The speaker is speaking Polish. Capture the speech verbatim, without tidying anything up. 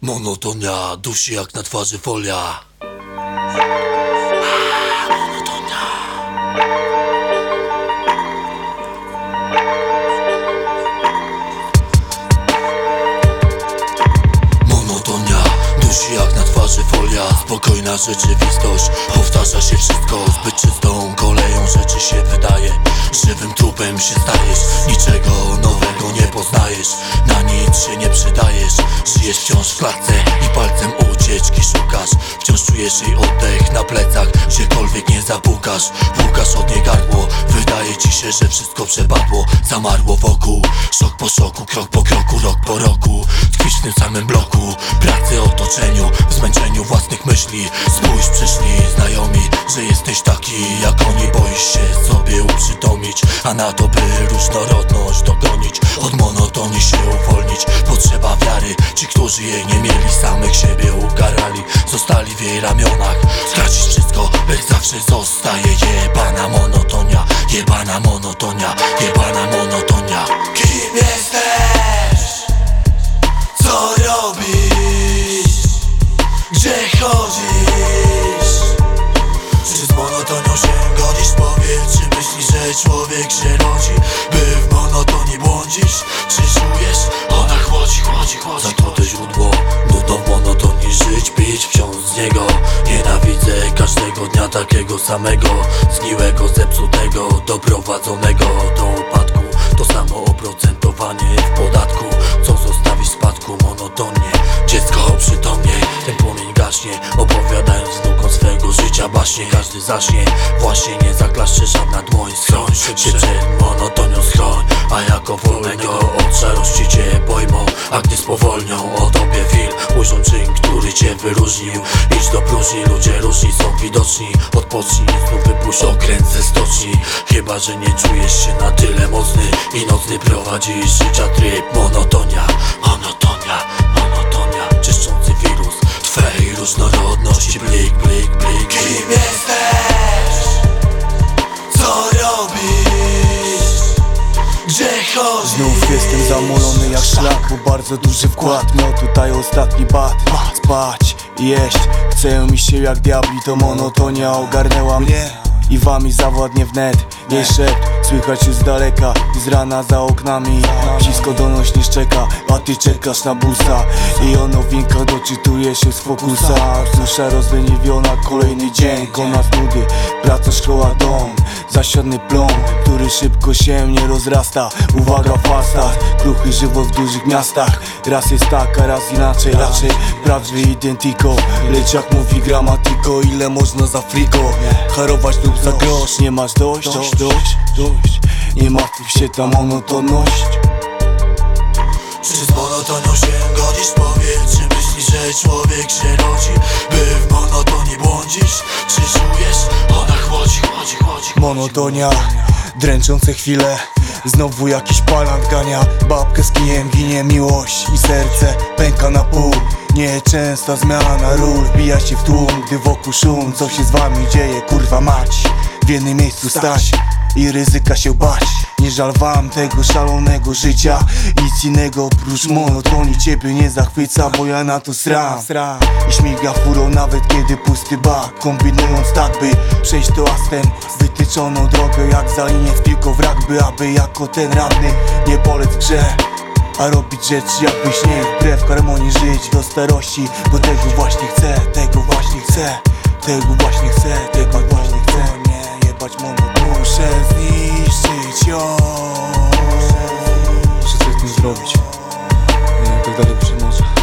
Monotonia dusi jak na twarzy folia. Monotonia. Monotonia dusi jak na twarzy folia. Spokojna rzeczywistość, powtarza się wszystko. Zbyt czystą koleją rzeczy się wydaje. Żywym trupem się stajesz, niczego nowego nie poznajesz. Na nic się nie przydajesz. Żyjesz wciąż w klatce i palcem ucieczki szukasz. Wciąż czujesz jej oddech na plecach, gdziekolwiek nie zapukasz. Łukasz od niej gardło, wydaje ci się, że wszystko przepadło. Zamarło wokół, szok po szoku, krok po kroku, rok po roku. Tkwisz w tym samym bloku, pracy, otoczeniu, w zmęczeniu własnych myśli. Spójrz, przyszli znajomi, że jesteś taki jak oni. Boisz się sobie uprzytomnić, a na to by różnorodność dogonić. Od monotonii się uwolnić, potrzeba wiary. Ci, którzy jej nie mieli, samych siebie ukarali. Zostali w jej ramionach, stracić wszystko, lecz zawsze zostaje jebana monotonia. Jebana monotonia, jebana monotonia. Kim jesteś? Co robisz? Gdzie chodzisz? Czy z monotonią się godzisz? Powiedz, czy myślisz, że człowiek się rodzi, by w monotonii błądzisz? Czy czujesz? Ona chłodzi, chłodzi, chłodzi. Zatrute źródło, nudno w monotonii żyć, pić wciąż z niego. Nienawidzę każdego dnia takiego samego, zgniłego, zepsutego, doprowadzonego do upadku. To samo oprocentowanie w podatku, co zostawisz w spadku. Monotonię, dziecko przytomnie, ten płomień gaśnie, opowiadając wnukom swego życia baśnie. Każdy zaśnie, właśnie nie zaklaszcze żadna dłoń. Schroń się przed monotonią, schroń. A jako wolnego od szarości cię pojmą, a gdy spowolnią o tobie film, ujrzą czyn, który cię wyróżnił. Idź do próżni, ludzie różni są widoczni. Odpocznij, znów wypuść okręt ze stoczni. Chyba że nie czujesz się na tyle mocny i nocny prowadzisz życia tryb. Monotonia, monotonia, monotonia, czyszczący wirus twej różnorodności. Blik, blik, blik. Kim jesteś? Co robisz? Gdzie chodzisz? Znów jestem zamulony jak szlak, bo bardzo duży wkład miał tutaj ostatni bat. Spać, jeść, chcę mi się jak diabli. To monotonia ogarnęła mnie i wami zawładnie wnet. Jej szept słychać już z daleka i z rana za oknami. Blisko donośnie szczeka, a ty czekasz na busa. I o nowinkach doczytuje się z fokusa. Dusza rozleniwiona, kolejny dzień, koniec nudy, praca, szkoła, dom. Zasiadny plon, który szybko się nie rozrasta. Uwaga, fasta, kruchy żywot w dużych miastach. Raz jest tak, a raz inaczej, raczej prawdziwy identiko. Lecz jak mówi gramatyko, ile można za frigo harować lub za grosz? Nie masz dość, dość, dość, dość. Nie martw się ta monotonność. Czy z monotonią się godzisz? Powiedz, czy myślisz, że człowiek się rodzi, by w monotonii błądzisz? Czy czujesz? Ona chłodzi, chłodzi, chłodzi. Monotonia, dręczące chwile. Znowu jakiś palant gania babkę z kijem, ginie miłość i serce pęka na pół. Nieczęsta zmiana ról, wbija się w tłum, gdy wokół szum. Co się z wami dzieje, kurwa mać? W jednym miejscu stać i ryzyka się bać. Nie żal wam tego szalonego życia, nic innego oprócz monotonii ciebie nie zachwyca, bo ja na to sram i śmiga furą nawet kiedy pusty bak. Kombinując tak, by przejść to astem wytyczoną drogę, jak za linię w piłką w rugby, aby jako ten radny nie polec w grze, a robić rzeczy jakbyś nie wbrew harmonii żyć do starości. Bo tego właśnie chcę, tego właśnie chcę, tego właśnie chcę, tego właśnie chcę. Nie jebać monotonii. Muszę zniszczyć ją. Muszę coś z tym zrobić. Nie wiem, tak dalej przemoże.